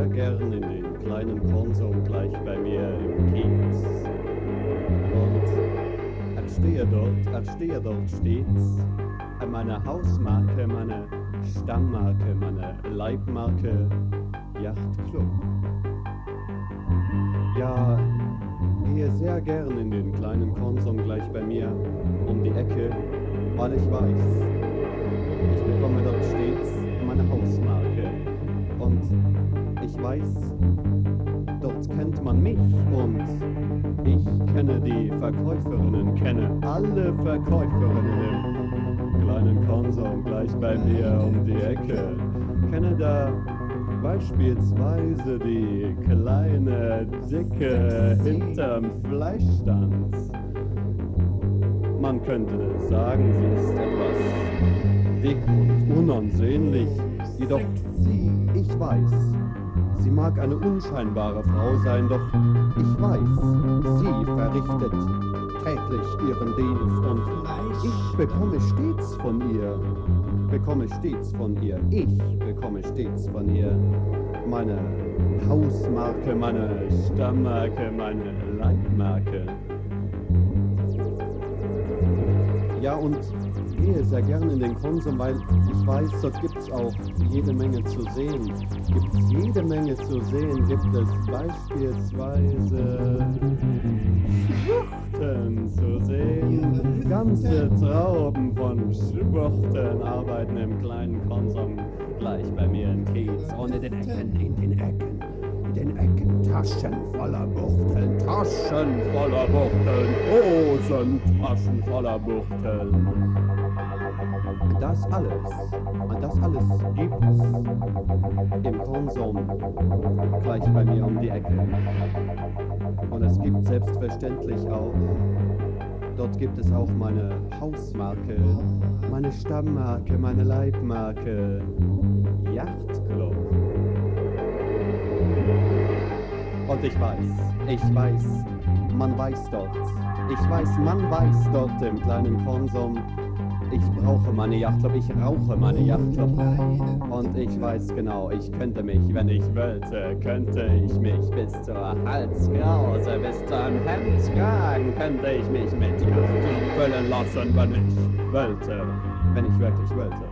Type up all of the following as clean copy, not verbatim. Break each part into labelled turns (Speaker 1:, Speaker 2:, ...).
Speaker 1: sehr gern in den kleinen Konsum gleich bei mir im Kiez. Und stehe dort stets meine Hausmarke, meine Stammmarke, meine Leibmarke, Yachtclub. Ja, gehe sehr gern in den kleinen Konsum gleich bei mir um die Ecke, weil ich weiß, ich bekomme dort stets meine Hausmarke. Und ich weiß, dort kennt man mich und ich kenne die Verkäuferinnen, kenne alle Verkäuferinnen im kleinen Konsum gleich bei mir um die Ecke. Kenne da beispielsweise die kleine Dicke hinterm Fleischstand. Man könnte sagen, sie ist etwas dick und unansehnlich, jedoch ich weiß, sie mag eine unscheinbare Frau sein, doch ich weiß, sie verrichtet täglich ihren Dienst und ich bekomme stets von ihr, ich bekomme stets von ihr meine Hausmarke, meine Stammmarke, meine Leibmarke. Ja, und gehe sehr gerne in den Konsum, weil ich weiß, dort gibt's auch jede Menge zu sehen. Gibt es beispielsweise Schwuchten zu sehen. Ganze Trauben von Schwuchten arbeiten im kleinen Konsum gleich bei mir im Kiez. Und in den Ecken, Taschen voller Buchteln, Hosentaschen voller Buchteln. Das alles gibt's im Konsum gleich bei mir um die Ecke. Und es gibt selbstverständlich auch, dort gibt es auch meine Hausmarke, meine Stammmarke, meine Leibmarke, Yachtclub. Und ich weiß, man weiß dort im kleinen Konsum, ich brauche meine Yachtclub, ich rauche meine Yachtclub. Und ich weiß genau, ich könnte mich, wenn ich wollte, bis zur Halskrause, bis zum Hemdskragen, könnte ich mich mit Yachtclub füllen lassen, wenn ich wirklich wollte.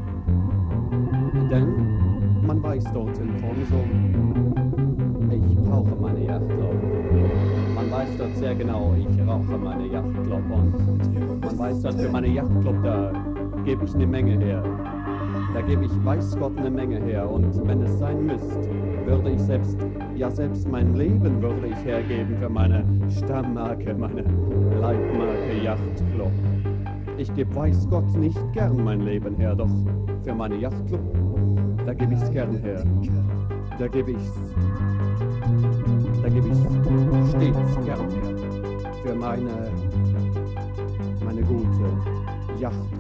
Speaker 1: Denn man weiß dort im Konsum, ich brauche meine Yachtclub. Man weiß dort sehr genau, ich rauche meine Yachtclub und man weiß dort für meine Yachtclub, da gebe ich eine Menge her. Da gebe ich weiß Gott eine Menge her und wenn es sein müsste, würde ich selbst mein Leben würde ich hergeben für meine Stammmarke, meine Leibmarke Yachtclub. Ich gebe weiß Gott nicht gern mein Leben her, doch für meine Yachtclub, da gebe ich's gern her. Da gebe ich stets gern her für meine gute Yachtclub.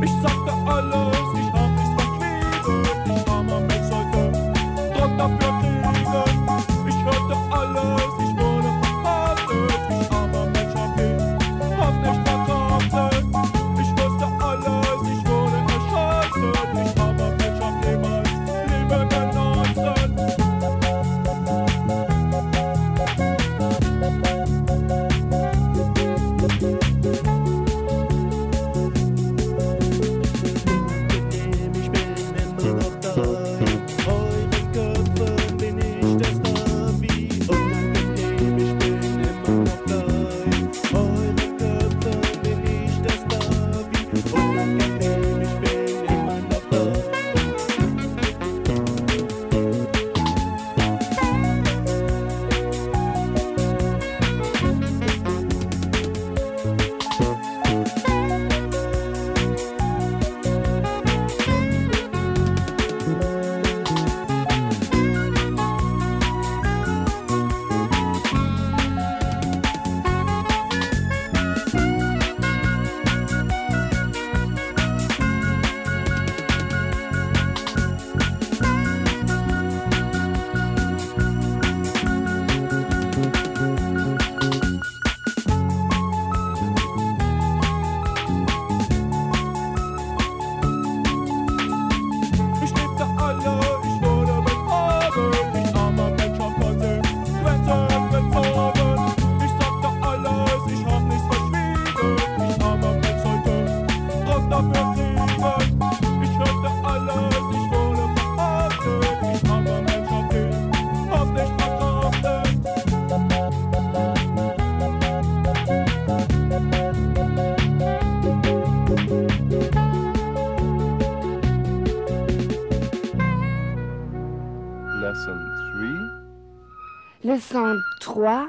Speaker 2: Ich sagte alles, ich hab nichts verschwiegen. Ich armer Mensch sollte Druck dafür kriegen. Ich hörte alles, ich wurde verhaftet. Ich armer Mensch hab nicht verkraftet. Ich wusste alles, ich wurde erschossen. Ich armer Mensch hab niemals Liebe genossen. Ich bin immer noch da. Euren Köpfen bin ich der Star. Wie unangenehm, ich bin immer noch da. Euren Köpfen bin ich der Star. Wie unangenehm, ich bin immer noch da. Ich lebte alle, ich wurde betrogen. Ich armer Mensch hab Konsequenzen gezogen. Ich sagte alles, ich hab nichts verschwiegen. Ich armer Mensch sollte Druck dafür kriegen. Ich hörte alles, ich wurde verhaftet. Ich armer Mensch hab nicht verkraftet.
Speaker 3: Lesson 3.
Speaker 4: Leçon 3.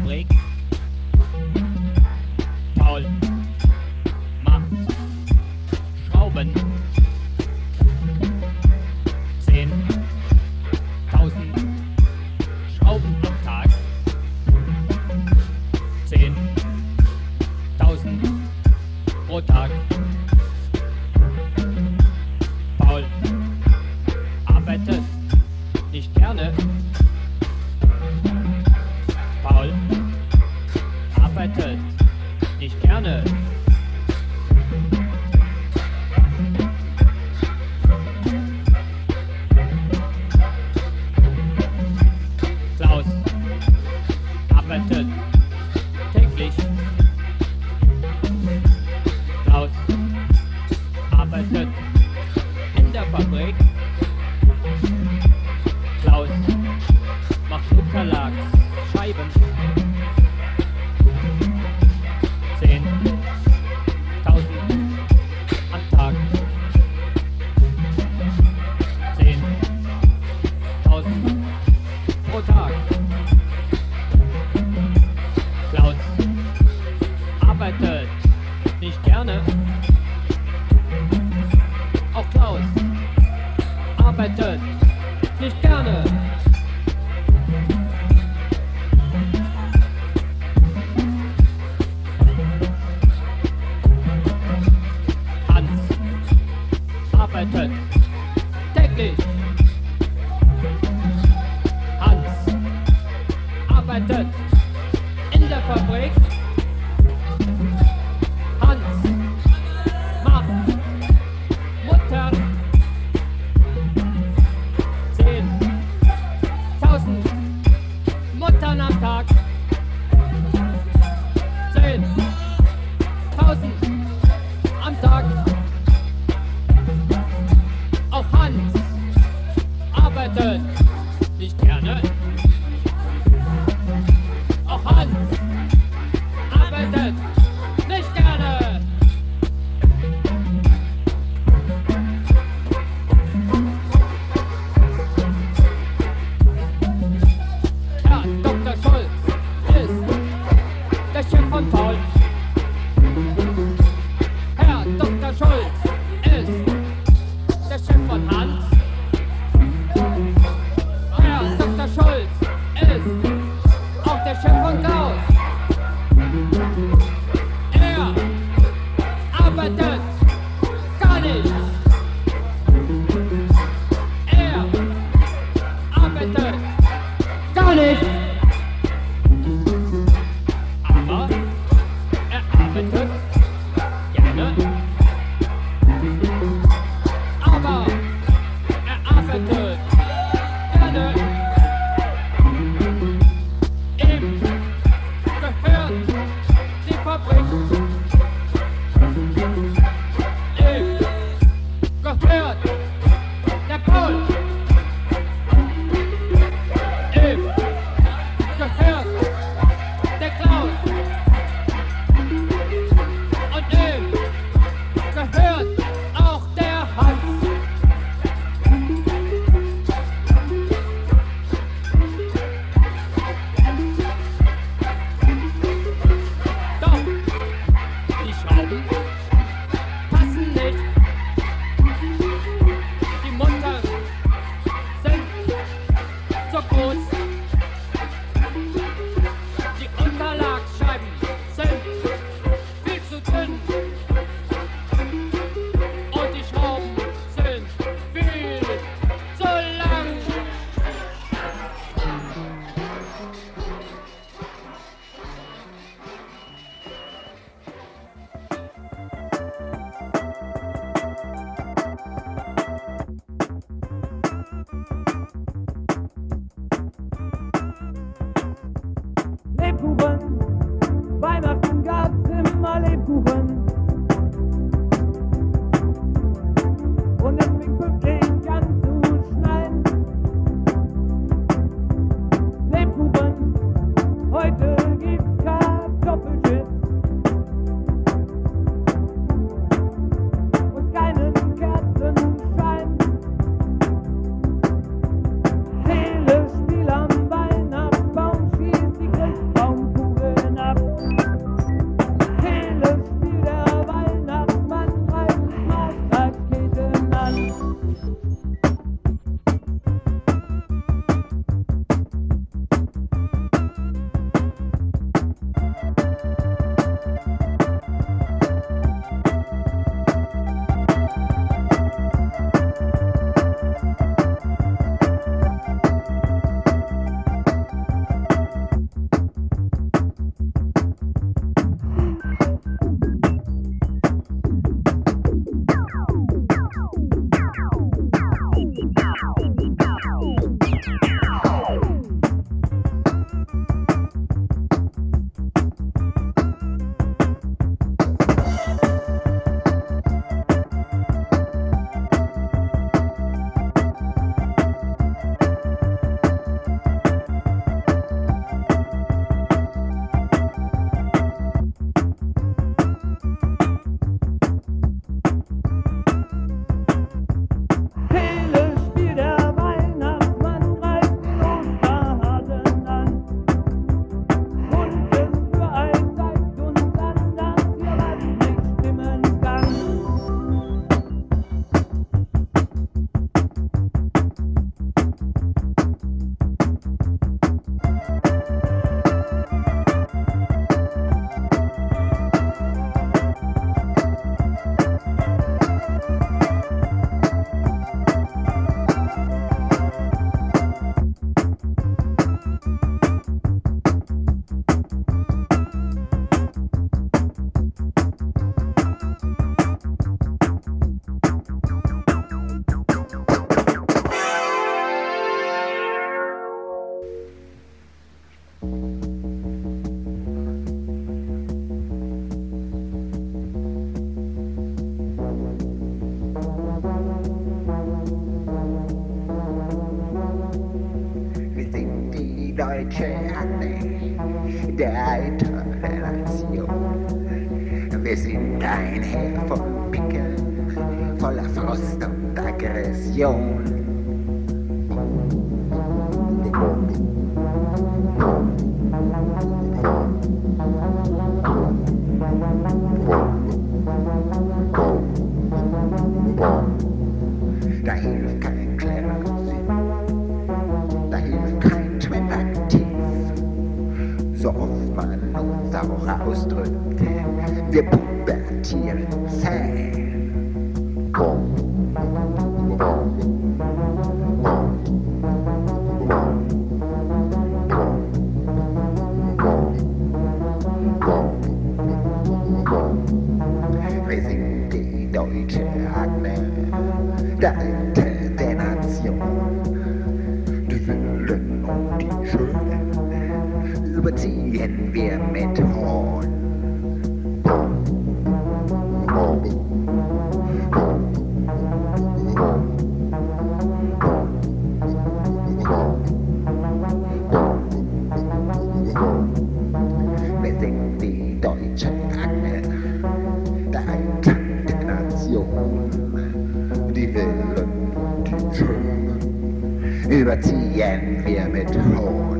Speaker 4: Fabrik. Paul macht Schrauben. 10.000 Schrauben am Tag. 10.000 pro Tag. Paul arbeitet nicht gerne. Paul arbeitet nicht gerne. Klaus arbeitet täglich. Klaus arbeitet in der Fabrik. Klaus macht Unterlagsscheiben. 10.000 am Tag. 10.000 pro Tag. Klaus arbeitet nicht gerne. Auch Klaus arbeitet nicht gerne. Hans arbeitet täglich. Hans arbeitet in der Fabrik. Hans macht Mutter. 10.000 Muttern am Tag. 10.000 am Tag. Auch Hans arbeitet nicht gerne. Auch Hans arbeitet nicht gerne. Herr Dr. Scholz ist der Chef von Paul. Herr Dr. Scholz ist der Chef von Hans. Herr Dr. Scholz ist auch der Chef von Klaus. Er arbeitet gar nicht. Er arbeitet gar nicht. Aber er arbeitet gerne. Aber er arbeitet gerne. Ihm gehört die Fabrik. Ihm gehört der Paul. Ihm gehört der Klaus. Und ihm gehört auch der Hans. Doch die Schrauben passen nicht. Die Muttern sind zu groß. Die Unterlagsscheiben sind viel zu dünn. Und die Schrauben sind viel zu lang.
Speaker 2: Lebkuchen, Weihnachten gab's immer Lebkuchen. Und es fing pünktlich an zu schneien. Lebkuchen, heute gibt's Kartoffelchips. Und keinen Kerzenschein. Helles Spiel am Weihnachtsbaum schießt die Christbaumkugel.
Speaker 5: deutsche Armee der Intoleration. Wir sind ein Heer von Picken, voller Frust und Aggression. Da hilft kein Klärungssinn, da hilft kein Twin-Aktiv, so oft man uns auch ausdrückt, wir pubertieren zäh. Wir sind die deutsche Armee, der Alte der Nation. Die Wilden und die Schönen überziehen wir mit Hohn. Wir sind die deutsche Armee, der Alte der Nation. Die Wilden und die Schönen überziehen wir mit Hohn.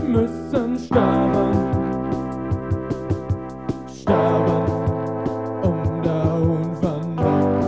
Speaker 2: müssen sterben. Sterben um der Unvernunft.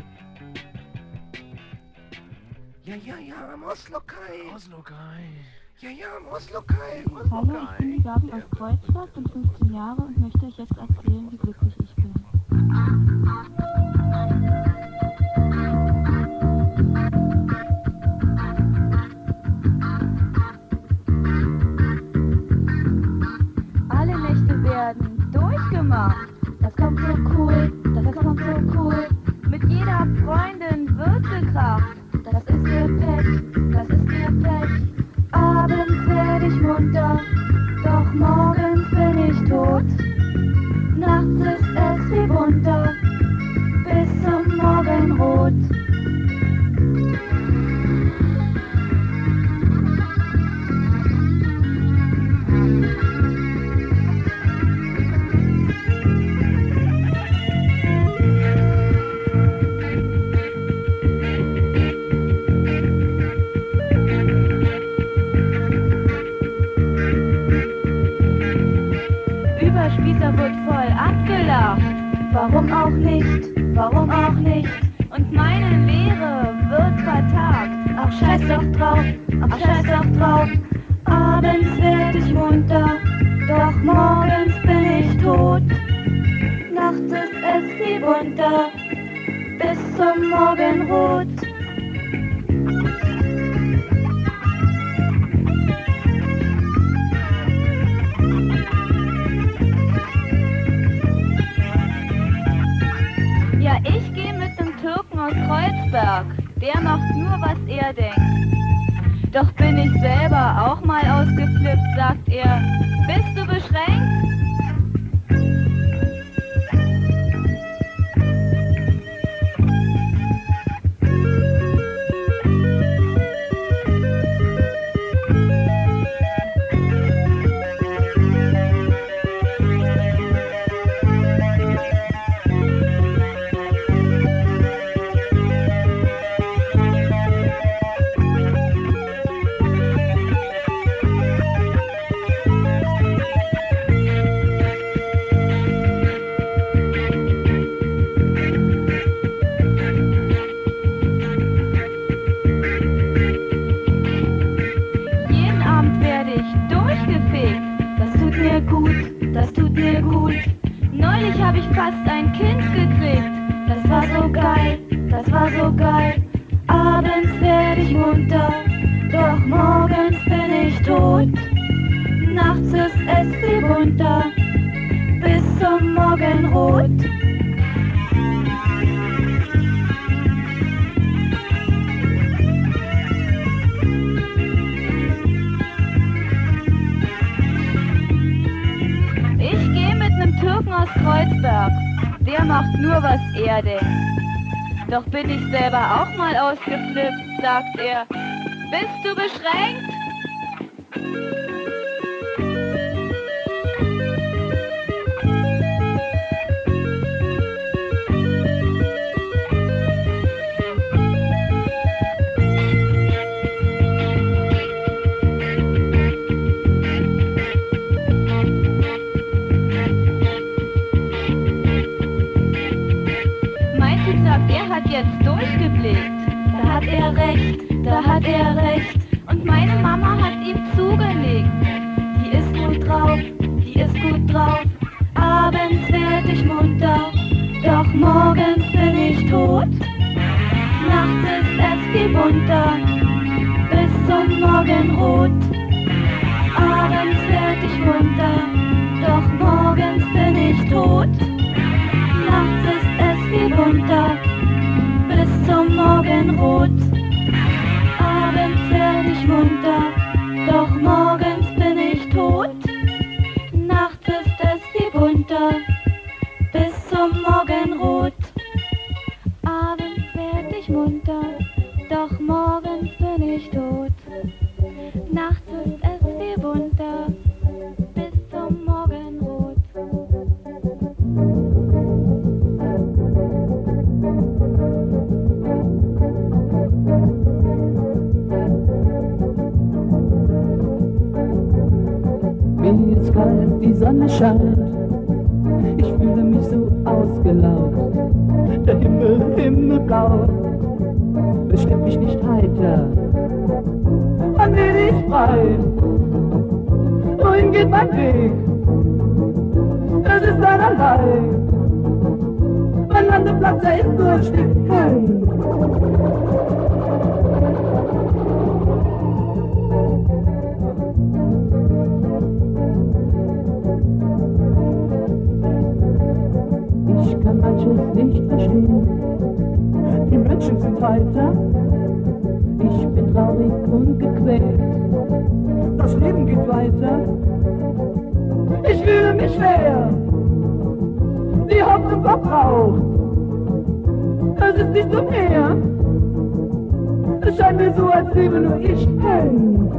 Speaker 6: Oslo Kai.
Speaker 5: Ja, Oslo-Kai.
Speaker 6: Hallo, ich bin die Gabi aus Kreuzberg, bin 15 Jahre und möchte euch jetzt erzählen, wie glücklich ich bin. Alle Nächte werden durchgemacht. Das kommt so cool, das kommt so cool. Mit jeder Freundin wird gekracht. Das ist perfekt, das ist perfekt. Abends werd ich munter, doch morgens bin ich tot. Nachts ist es wie bunter, bis zum Morgenrot. Überspießer wird voll abgelacht. Warum auch nicht, warum auch nicht? Und meine Lehre wird vertagt. Ach scheiß doch drauf, ach scheiß doch drauf. Abends werd ich munter, doch morgens bin ich tot. Nachts ist es wie bunter, bis zum Morgenrot. Ja, ich geh mit dem Türken aus Kreuzberg, der macht nur, was er denkt. Doch bin ich selber auch mal ausgeflippt, sagt er. Bist du beschränkt? Das tut mir gut. Neulich hab ich fast ein Kind gekriegt. Das war so geil, das war so geil. Abends werd ich munter, doch morgens bin ich tot. Nachts ist es wie bunter, bis zum Morgenrot. Türken aus Kreuzberg, der macht nur, was er denkt. Doch bin ich selber auch mal ausgeflippt, sagt er. Bist du beschränkt? Er hat jetzt durchgeblickt, da hat er recht, da hat er recht. Und meine Mama hat ihm zugelegt. Die ist gut drauf, die ist gut drauf. Abends werd ich munter, doch morgens bin ich tot. Nachts ist es wie bunter, bis zum Morgenrot. Abends werd ich munter, doch morgens bin ich tot. Nachts ist es wie bunter, bis zum Morgenrot. Abends werd ich munter, doch morgens bin ich tot. Nachts ist es wie bunter, bis zum Morgenrot. Abends werd ich munter, doch morgens bin ich tot. Nachts ist es wie bunter, bis zum Morgenrot.
Speaker 7: Mir ist kalt, die Sonne scheint, ich fühle mich so ausgelaugt. Der Himmel, himmelblau, bestimmt mich nicht heiter. An ist frei. Wohin geht mein Weg? Es ist einerlei. Mein Landeplatz, er ist nur ein Stück. Hey. Ich kann manches nicht verstehen. Die Menschen sind heiter. Ich bin traurig und gequält. Das Leben geht weiter. Ich fühle mich schwer. Die Hoffnung verbraucht. Es ist nicht so mehr. Es scheint mir so, als lebe nur ich. Hey.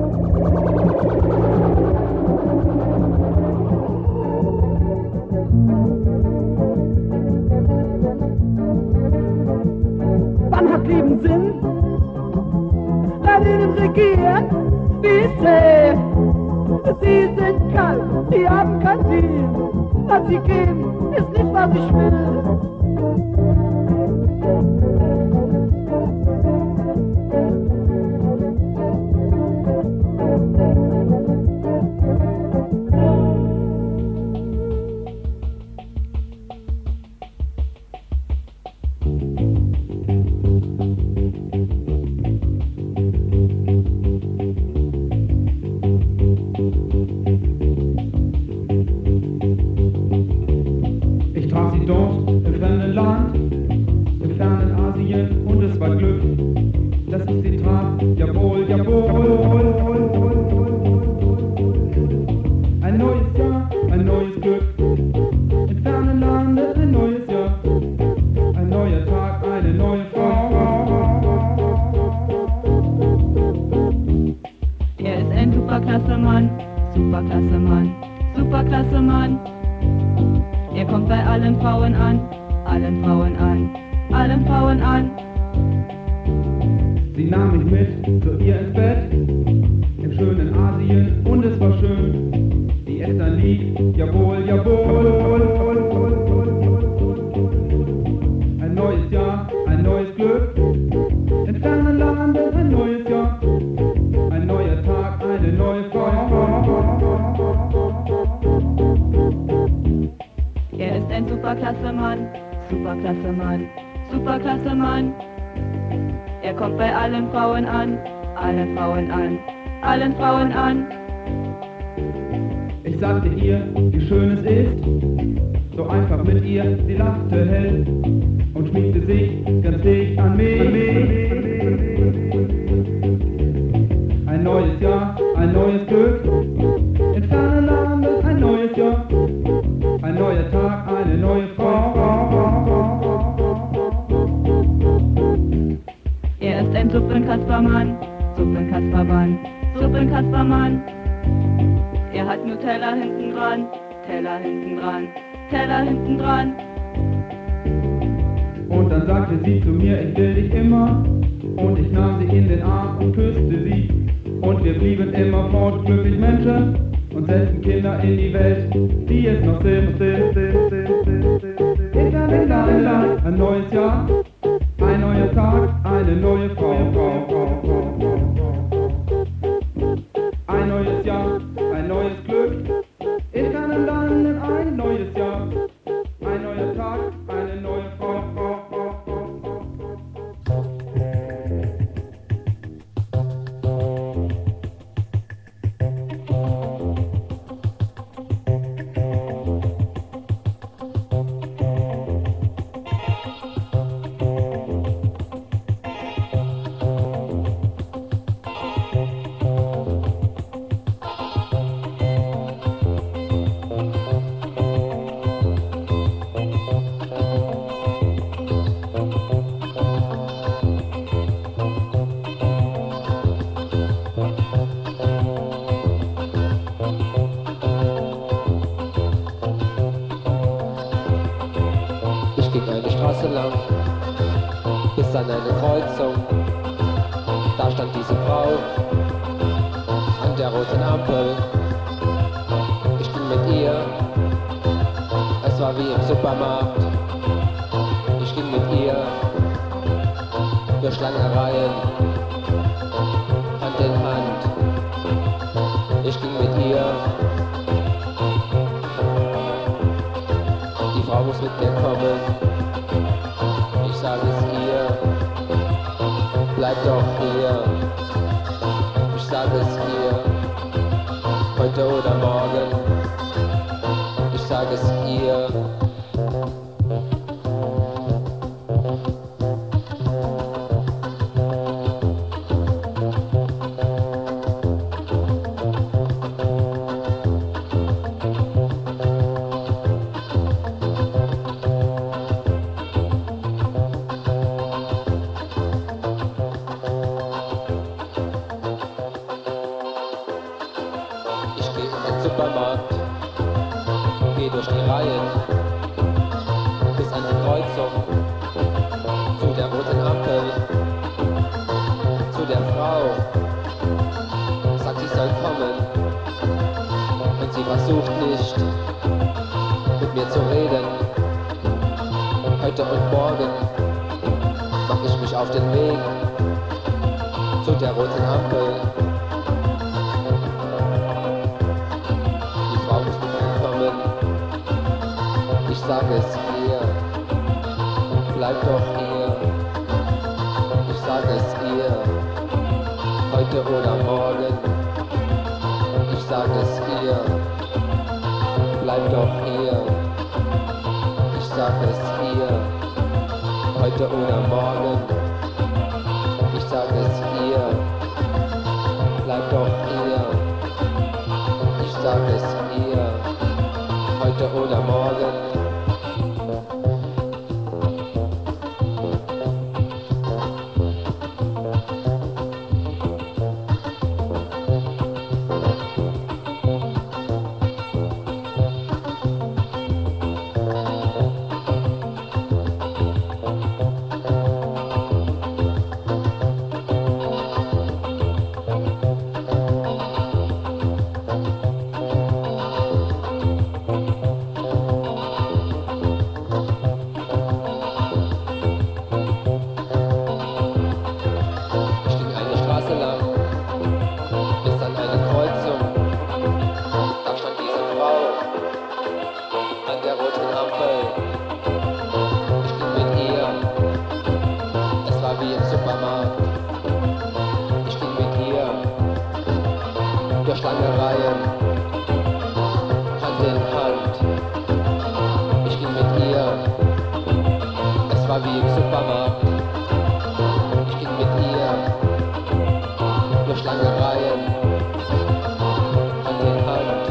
Speaker 7: Wann hat Leben Sinn? Bei denen regieren, wie es zäh. Sie sind kalt, sie haben kein Ziel. Was sie geben, ist nicht, was ich will.
Speaker 6: Allen Frauen an.
Speaker 2: Ich sagte ihr, wie schön es ist, so einfach mit ihr, sie lachte hell und schmiegte sich ganz dicht an mich. Ein neues Jahr, ein neues Glück, in fernen Landen ein neues Jahr, ein neuer Tag, eine neue Frau.
Speaker 6: Er ist ein Suppenkaspermann, Suppenkaspermann. Suppenkaspermann, er hat nur Teller hinten dran, Teller hinten dran, Teller hinten dran.
Speaker 2: Und dann sagte sie zu mir, ich will dich immer, und ich nahm sie in den Arm und küsste sie. Und wir blieben immerfort glücklich Menschen und setzten Kinder in die Welt, die es noch sind. Ein neues Jahr, ein neuer Tag, eine neue Frau. Ein neues Jahr, ein neues Glück, in fernen Landen ein neues Jahr, ein neuer Tag, eine neue Frau.
Speaker 8: lang, bis an eine Kreuzung. Da stand diese Frau an der roten Ampel. Ich ging mit ihr, es war wie im Supermarkt. Ich ging mit ihr durch lange Reihen, Hand in Hand. Ich ging mit ihr. Die Frau muss mit mir kommen. Ich sage es ihr. Bleib doch hier. Ich sage es ihr. Heute oder morgen. Ich sage es ihr.
Speaker 2: Supermarkt, geh durch die Reihen bis an die Kreuzung, zu der roten Ampel, zu der Frau, sagt, sie soll kommen, und sie versucht nicht, mit mir zu reden. Heute und morgen mach ich mich auf den Weg zu der roten Ampel. Ich sage es ihr, bleib doch hier. Ich sage es ihr, heute oder morgen. Ich sage es ihr, bleib doch hier. Ich sage es ihr, heute oder morgen. Ich sage es ihr, bleib doch hier. Ich sage es ihr, heute oder morgen. Durch lange Reihen, Hand in Hand. Ich ging mit ihr, es war wie im Supermarkt. Ich ging mit ihr, durch lange Reihen, Hand in Hand.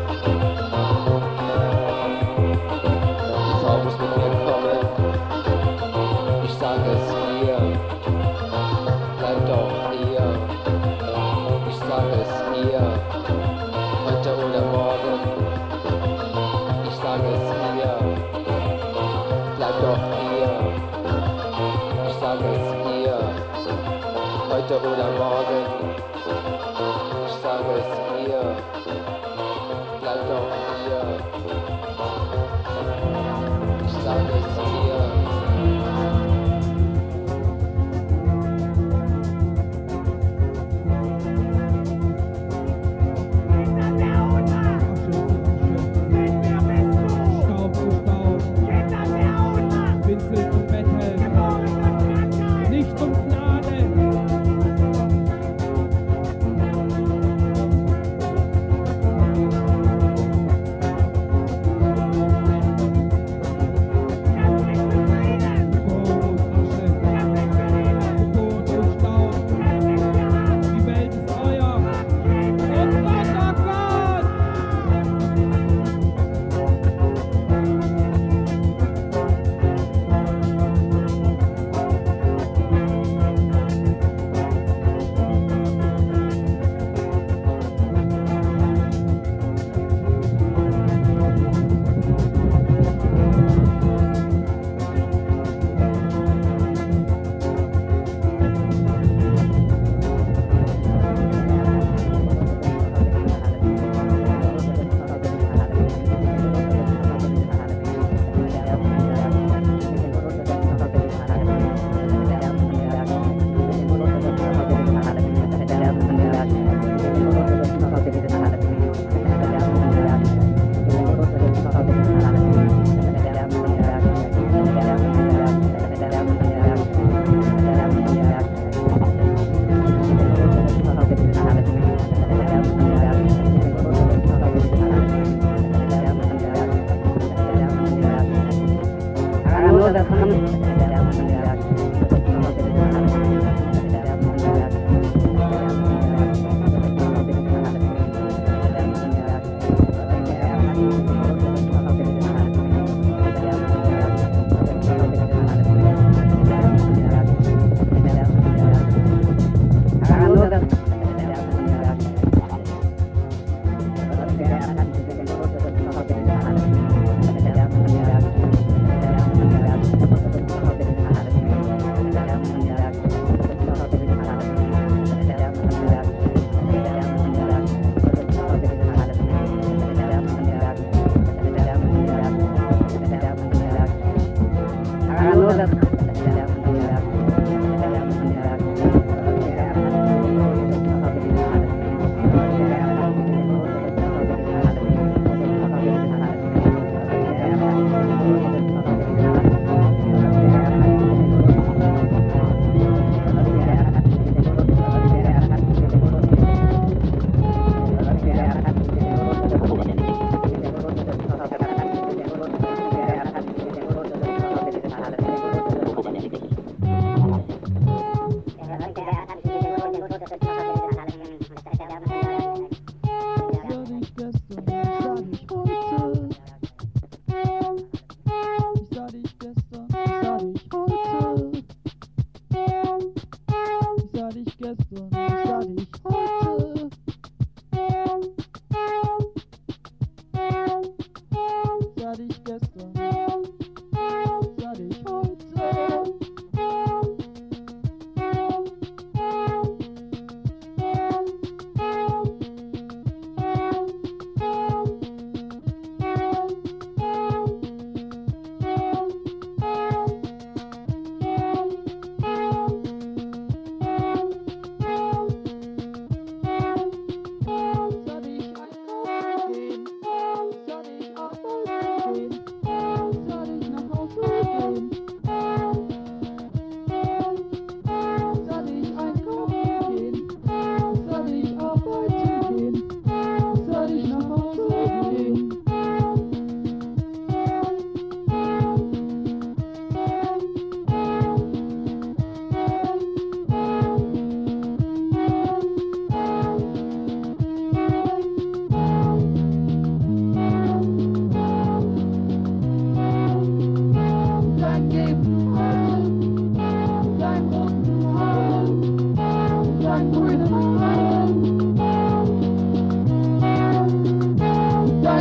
Speaker 2: Die Frau muss mit mir kommen, ich sage es ihr, bleib doch hier. Ich sage es ihr, heute oder morgen. Ich sage es ihr, bleib doch hier. Ich sage es ihr, heute oder morgen. Ich sage es ihr, bleib doch hier. Ich sage es ihr.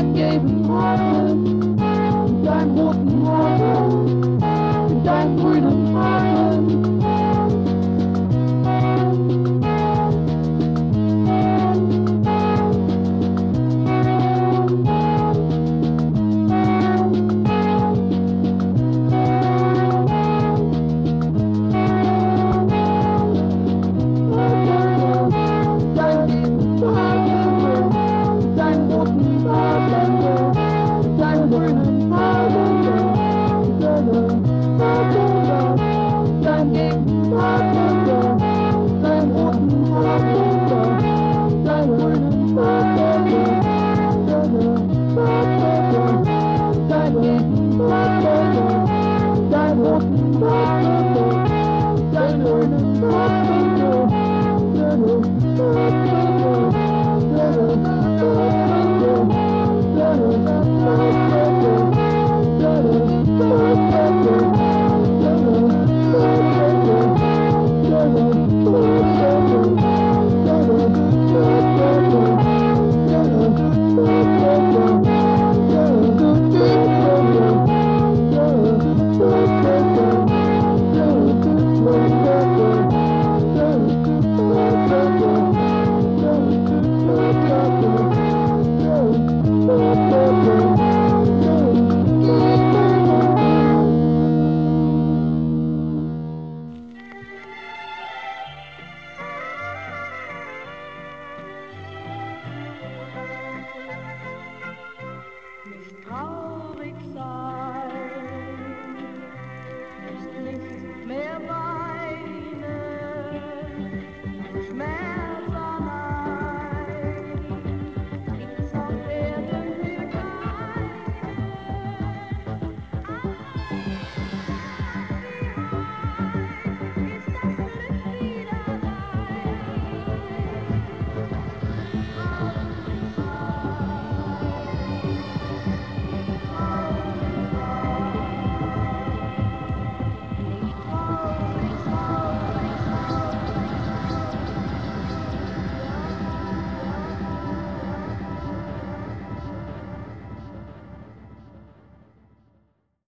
Speaker 7: deinen gelben Haaren, mit deinen roten Haaren, mit deinen grünen Haaren.
Speaker 6: Traurig